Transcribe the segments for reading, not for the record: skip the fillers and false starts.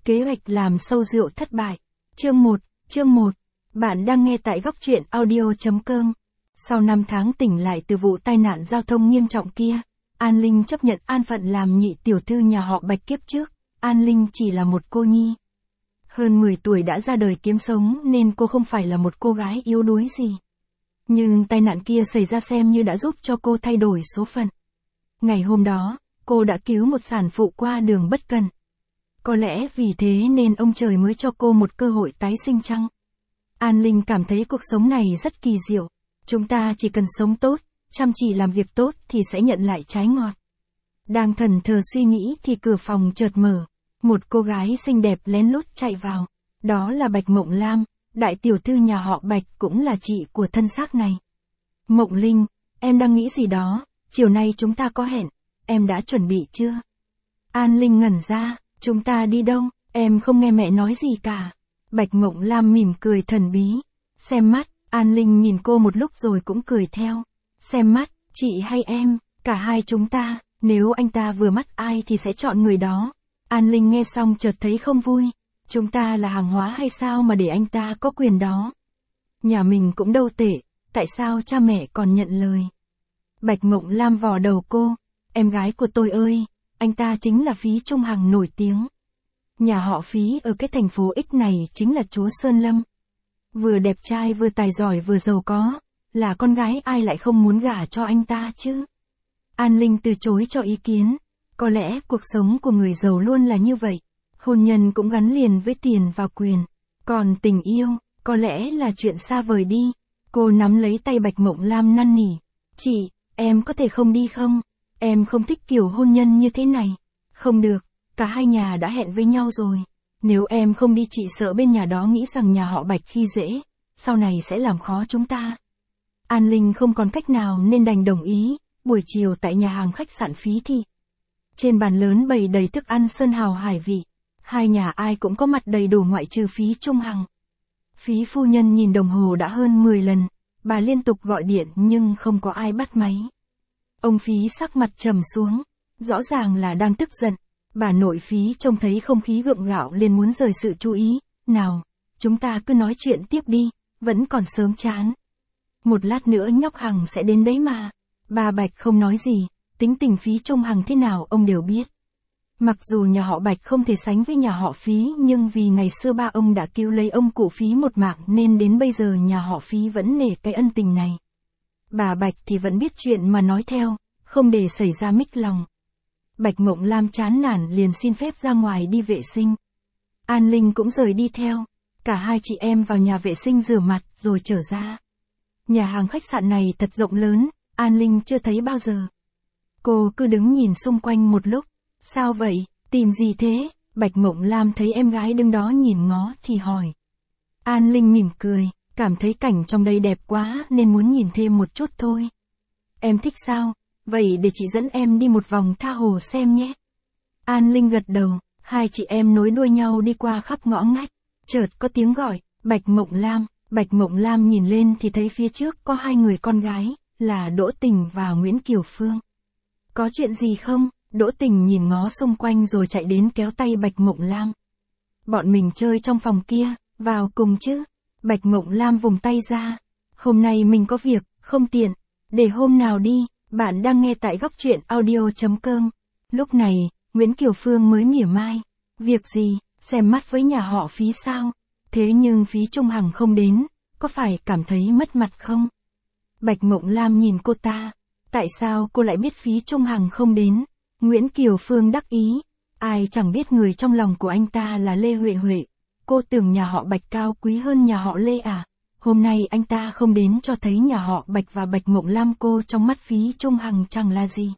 Kế hoạch làm sâu rượu thất bại. Chương 1. Bạn đang nghe tại góc truyện audio.com. Sau 5 tháng tỉnh lại từ vụ tai nạn giao thông nghiêm trọng kia, An Linh chấp nhận an phận làm nhị tiểu thư nhà họ Bạch kiếp trước. An Linh chỉ là một cô nhi. Hơn 10 tuổi đã ra đời kiếm sống nên cô không phải là một cô gái yếu đuối gì. Nhưng tai nạn kia xảy ra xem như đã giúp cho cô thay đổi số phận. Ngày hôm đó, cô đã cứu một sản phụ qua đường bất cẩn. Có lẽ vì thế nên ông trời mới cho cô một cơ hội tái sinh chăng? An Linh cảm thấy cuộc sống này rất kỳ diệu. Chúng ta chỉ cần sống tốt, chăm chỉ làm việc tốt thì sẽ nhận lại trái ngọt. Đang thẫn thờ suy nghĩ thì cửa phòng chợt mở. Một cô gái xinh đẹp lén lút chạy vào. Đó là Bạch Mộng Lam, đại tiểu thư nhà họ Bạch, cũng là chị của thân xác này. Mộng Linh, em đang nghĩ gì đó, chiều nay chúng ta có hẹn, em đã chuẩn bị chưa? An Linh ngẩn ra, chúng ta đi đâu, em không nghe mẹ nói gì cả. Bạch Mộng Lam mỉm cười thần bí. Xem mắt, An Linh nhìn cô một lúc rồi cũng cười theo. Xem mắt, chị hay em, cả hai chúng ta, nếu anh ta vừa mắt ai thì sẽ chọn người đó. An Linh nghe xong chợt thấy không vui. Chúng ta là hàng hóa hay sao mà để anh ta có quyền đó? Nhà mình cũng đâu tệ, tại sao cha mẹ còn nhận lời? Bạch Mộng Lam vò đầu cô. Em gái của tôi ơi, anh ta chính là Phí Trung Hằng nổi tiếng. Nhà họ Phí ở cái thành phố X này chính là chúa Sơn Lâm. Vừa đẹp trai vừa tài giỏi vừa giàu có, là con gái ai lại không muốn gả cho anh ta chứ? An Linh từ chối cho ý kiến. Có lẽ cuộc sống của người giàu luôn là như vậy. Hôn nhân cũng gắn liền với tiền và quyền. Còn tình yêu, có lẽ là chuyện xa vời đi. Cô nắm lấy tay Bạch Mộng Lam năn nỉ. Chị, em có thể không đi không? Em không thích kiểu hôn nhân như thế này. Không được, cả hai nhà đã hẹn với nhau rồi. Nếu em không đi chị sợ bên nhà đó nghĩ rằng nhà họ Bạch khi dễ, sau này sẽ làm khó chúng ta. An Linh không còn cách nào nên đành đồng ý. Buổi chiều tại nhà hàng khách sạn Phí Thị. Trên bàn lớn bày đầy thức ăn sơn hào hải vị. Hai nhà ai cũng có mặt đầy đủ ngoại trừ Phí Trung Hằng. Phí phu nhân nhìn đồng hồ đã hơn 10 lần. Bà liên tục gọi điện nhưng không có ai bắt máy. Ông Phí sắc mặt trầm xuống. Rõ ràng là đang tức giận. Bà nội Phí trông thấy không khí gượng gạo liền muốn rời sự chú ý. Nào, chúng ta cứ nói chuyện tiếp đi, vẫn còn sớm chán. Một lát nữa nhóc Hằng sẽ đến đấy mà. Bà Bạch không nói gì, tính tình Phí Trung Hằng thế nào ông đều biết. Mặc dù nhà họ Bạch không thể sánh với nhà họ Phí nhưng vì ngày xưa ba ông đã cứu lấy ông cụ Phí một mạng nên đến bây giờ nhà họ Phí vẫn nể cái ân tình này. Bà Bạch thì vẫn biết chuyện mà nói theo, không để xảy ra mích lòng. Bạch Mộng Lam chán nản liền xin phép ra ngoài đi vệ sinh. An Linh cũng rời đi theo. Cả hai chị em vào nhà vệ sinh rửa mặt rồi trở ra. Nhà hàng khách sạn này thật rộng lớn, An Linh chưa thấy bao giờ. Cô cứ đứng nhìn xung quanh một lúc. Sao vậy, tìm gì thế? Bạch Mộng Lam thấy em gái đứng đó nhìn ngó thì hỏi. An Linh mỉm cười, cảm thấy cảnh trong đây đẹp quá nên muốn nhìn thêm một chút thôi. Em thích sao? Vậy để chị dẫn em đi một vòng tha hồ xem nhé. An Linh gật đầu, hai chị em nối đuôi nhau đi qua khắp ngõ ngách. Chợt có tiếng gọi, Bạch Mộng Lam. Bạch Mộng Lam nhìn lên thì thấy phía trước có hai người con gái, là Đỗ Tình và Nguyễn Kiều Phương. Có chuyện gì không? Đỗ Tình nhìn ngó xung quanh rồi chạy đến kéo tay Bạch Mộng Lam. Bọn mình chơi trong phòng kia, vào cùng chứ. Bạch Mộng Lam vùng tay ra. Hôm nay mình có việc, không tiện. Để hôm nào đi, bạn đang nghe tại góc truyện audio.com. Lúc này, Nguyễn Kiều Phương mới mỉa mai. Việc gì, xem mắt với nhà họ Phí sao? Thế nhưng Phí Trung Hằng không đến, có phải cảm thấy mất mặt không? Bạch Mộng Lam nhìn cô ta. Tại sao cô lại biết Phí Trung Hằng không đến? Nguyễn Kiều Phương đắc ý. Ai chẳng biết người trong lòng của anh ta là Lê Huệ Huệ. Cô tưởng nhà họ Bạch cao quý hơn nhà họ Lê à? Hôm nay anh ta không đến cho thấy nhà họ Bạch và Bạch Mộng Lam cô trong mắt Phí Trung Hằng chẳng là gì.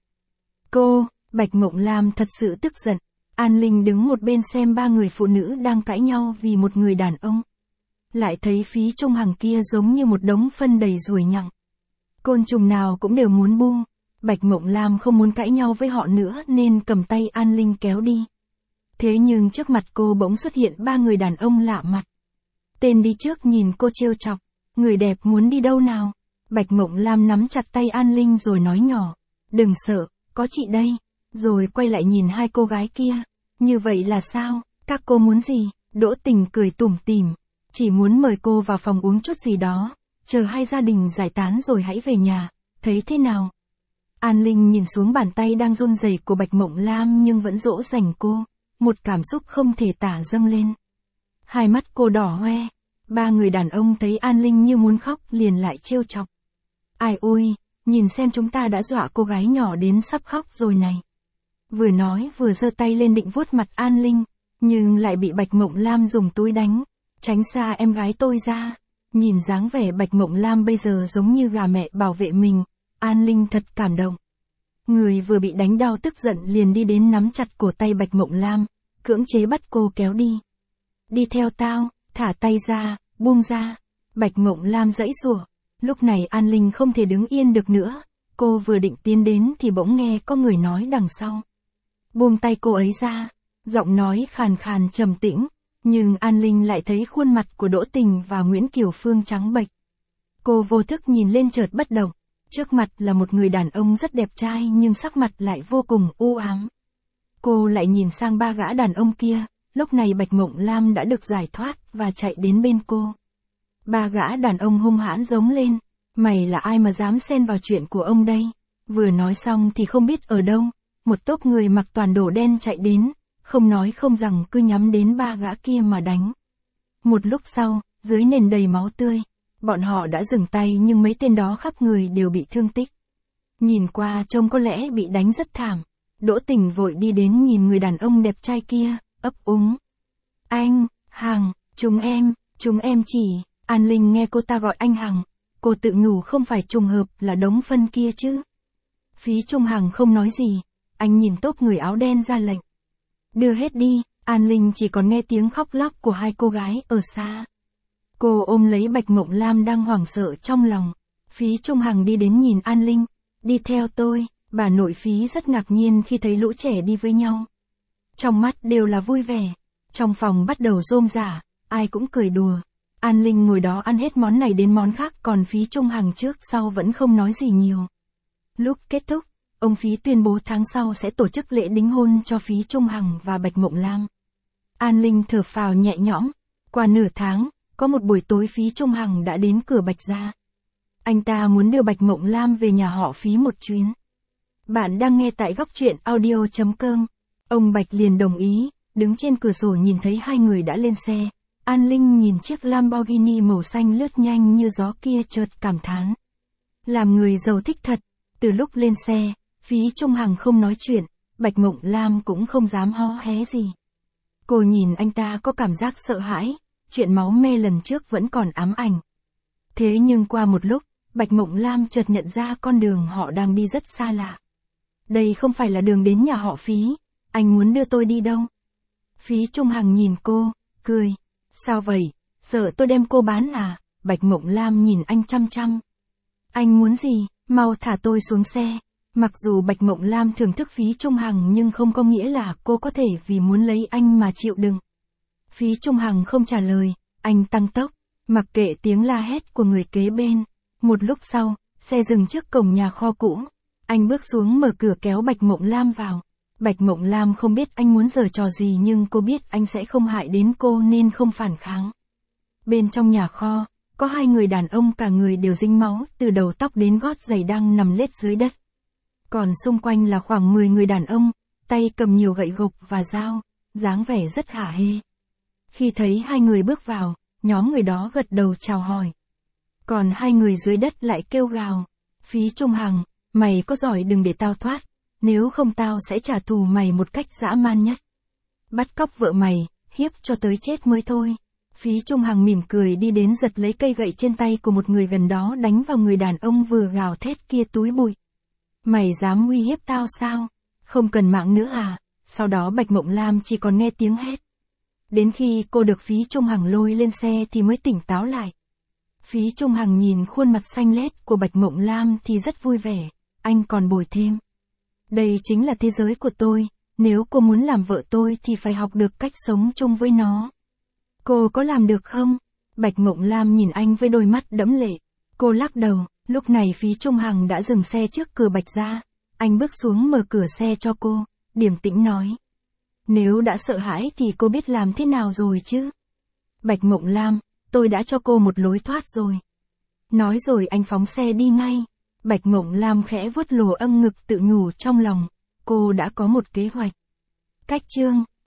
Bạch Mộng Lam thật sự tức giận. An Linh đứng một bên xem ba người phụ nữ đang cãi nhau vì một người đàn ông. Lại thấy Phí Trung Hằng kia giống như một đống phân đầy ruồi nhặng. Côn trùng nào cũng đều muốn bu. Bạch Mộng Lam không muốn cãi nhau với họ nữa nên cầm tay An Linh kéo đi. Thế nhưng trước mặt cô bỗng xuất hiện ba người đàn ông lạ mặt. Tên đi trước nhìn cô trêu chọc. Người đẹp muốn đi đâu nào? Bạch Mộng Lam nắm chặt tay An Linh rồi nói nhỏ. Đừng sợ, có chị đây. Rồi quay lại nhìn hai cô gái kia. Như vậy là sao? Các cô muốn gì? Đỗ Tình cười tủm tỉm. Chỉ muốn mời cô vào phòng uống chút gì đó, chờ hai gia đình giải tán rồi hãy về nhà, thấy thế nào? An Linh nhìn xuống bàn tay đang run rẩy của Bạch Mộng Lam nhưng vẫn dỗ dành cô, một cảm xúc không thể tả dâng lên. Hai mắt cô đỏ hoe, ba người đàn ông thấy An Linh như muốn khóc liền lại trêu chọc. Ai ôi, nhìn xem chúng ta đã dọa cô gái nhỏ đến sắp khóc rồi này. Vừa nói vừa giơ tay lên định vuốt mặt An Linh, nhưng lại bị Bạch Mộng Lam dùng túi đánh. Tránh xa em gái tôi ra. Nhìn dáng vẻ Bạch Mộng Lam bây giờ giống như gà mẹ bảo vệ mình, An Linh thật cảm động. Người vừa bị đánh đau tức giận liền đi đến nắm chặt cổ tay Bạch Mộng Lam, cưỡng chế bắt cô kéo đi. Đi theo tao, thả tay ra, buông ra. Bạch Mộng Lam giãy giụa. Lúc này An Linh không thể đứng yên được nữa, cô vừa định tiến đến thì bỗng nghe có người nói đằng sau. Buông tay cô ấy ra, giọng nói khàn khàn trầm tĩnh, nhưng An Linh lại thấy khuôn mặt của Đỗ Tình và Nguyễn Kiều Phương trắng bệch. Cô vô thức nhìn lên chợt bất động, trước mặt là một người đàn ông rất đẹp trai nhưng sắc mặt lại vô cùng u ám. Cô lại nhìn sang ba gã đàn ông kia, lúc này Bạch Mộng Lam đã được giải thoát và chạy đến bên cô. Ba gã đàn ông hung hãn giống lên, mày là ai mà dám xen vào chuyện của ông đây? Vừa nói xong thì không biết ở đâu, một tốp người mặc toàn đồ đen chạy đến, không nói không rằng cứ nhắm đến ba gã kia mà đánh. Một lúc sau, dưới nền đầy máu tươi, bọn họ đã dừng tay nhưng mấy tên đó khắp người đều bị thương tích. Nhìn qua trông có lẽ bị đánh rất thảm. Đỗ Tình vội đi đến nhìn người đàn ông đẹp trai kia, ấp úng. Anh, Hằng, chúng em chỉ. An Linh nghe cô ta gọi anh Hằng, cô tự nhủ không phải trùng hợp là đống phân kia chứ. Phí Trung Hằng không nói gì, anh nhìn tốp người áo đen ra lệnh. Đưa hết đi. An Linh chỉ còn nghe tiếng khóc lóc của hai cô gái ở xa. Cô ôm lấy Bạch Mộng Lam đang hoảng sợ trong lòng. Phí Trung Hằng đi đến nhìn An Linh. Đi theo tôi. Bà nội Phí rất ngạc nhiên khi thấy lũ trẻ đi với nhau. Trong mắt đều là vui vẻ. Trong phòng bắt đầu rôm rả, ai cũng cười đùa. An Linh ngồi đó ăn hết món này đến món khác, còn Phí Trung Hằng trước sau vẫn không nói gì nhiều. Lúc kết thúc, ông Phí tuyên bố tháng sau sẽ tổ chức lễ đính hôn cho Phí Trung Hằng và Bạch Mộng Lam. An Linh thở phào nhẹ nhõm. Qua nửa tháng, có một buổi tối Phí Trung Hằng đã đến cửa Bạch gia. Anh ta muốn đưa Bạch Mộng Lam về nhà họ Phí một chuyến. Bạn đang nghe tại góc truyện audio.com. Ông Bạch liền đồng ý, đứng trên cửa sổ nhìn thấy hai người đã lên xe. An Linh nhìn chiếc Lamborghini màu xanh lướt nhanh như gió kia chợt cảm thán. Làm người giàu thích thật. Từ lúc lên xe, Phí Trung Hằng không nói chuyện, Bạch Mộng Lam cũng không dám hó hé gì. Cô nhìn anh ta có cảm giác sợ hãi, chuyện máu me lần trước vẫn còn ám ảnh. Thế nhưng qua một lúc, Bạch Mộng Lam chợt nhận ra con đường họ đang đi rất xa lạ. Đây không phải là đường đến nhà họ Phí, anh muốn đưa tôi đi đâu? Phí Trung Hằng nhìn cô, cười. Sao vậy, sợ tôi đem cô bán à? Bạch Mộng Lam nhìn anh chăm chăm. Anh muốn gì, mau thả tôi xuống xe. Mặc dù Bạch Mộng Lam thưởng thức Phí Trung Hằng nhưng không có nghĩa là cô có thể vì muốn lấy anh mà chịu đựng. Phí Trung Hằng không trả lời, anh tăng tốc, mặc kệ tiếng la hét của người kế bên. Một lúc sau, xe dừng trước cổng nhà kho cũ. Anh bước xuống mở cửa kéo Bạch Mộng Lam vào. Bạch Mộng Lam không biết anh muốn giở trò gì nhưng cô biết anh sẽ không hại đến cô nên không phản kháng. Bên trong nhà kho, có hai người đàn ông cả người đều dính máu từ đầu tóc đến gót giày đang nằm lết dưới đất. Còn xung quanh là khoảng 10 người đàn ông, tay cầm nhiều gậy gộc và dao, dáng vẻ rất hả hê. Khi thấy hai người bước vào, nhóm người đó gật đầu chào hỏi. Còn hai người dưới đất lại kêu gào. Phí Trung Hằng, mày có giỏi đừng để tao thoát, nếu không tao sẽ trả thù mày một cách dã man nhất. Bắt cóc vợ mày, hiếp cho tới chết mới thôi. Phí Trung Hằng mỉm cười đi đến giật lấy cây gậy trên tay của một người gần đó đánh vào người đàn ông vừa gào thét kia túi bụi. Mày dám uy hiếp tao sao? Không cần mạng nữa à? Sau đó Bạch Mộng Lam chỉ còn nghe tiếng hét. Đến khi cô được Phí Trung Hằng lôi lên xe thì mới tỉnh táo lại. Phí Trung Hằng nhìn khuôn mặt xanh lét của Bạch Mộng Lam thì rất vui vẻ, anh còn bồi thêm. Đây chính là thế giới của tôi, nếu cô muốn làm vợ tôi thì phải học được cách sống chung với nó. Cô có làm được không? Bạch Mộng Lam nhìn anh với đôi mắt đẫm lệ. Cô lắc đầu, lúc này Phí Trung Hằng đã dừng xe trước cửa Bạch gia. Anh bước xuống mở cửa xe cho cô, điềm tĩnh nói. Nếu đã sợ hãi thì cô biết làm thế nào rồi chứ? Bạch Mộng Lam, tôi đã cho cô một lối thoát rồi. Nói rồi anh phóng xe đi ngay. Bạch Mộng Lam khẽ vuốt lồ âm ngực tự nhủ trong lòng, cô đã có một kế hoạch. Cách chương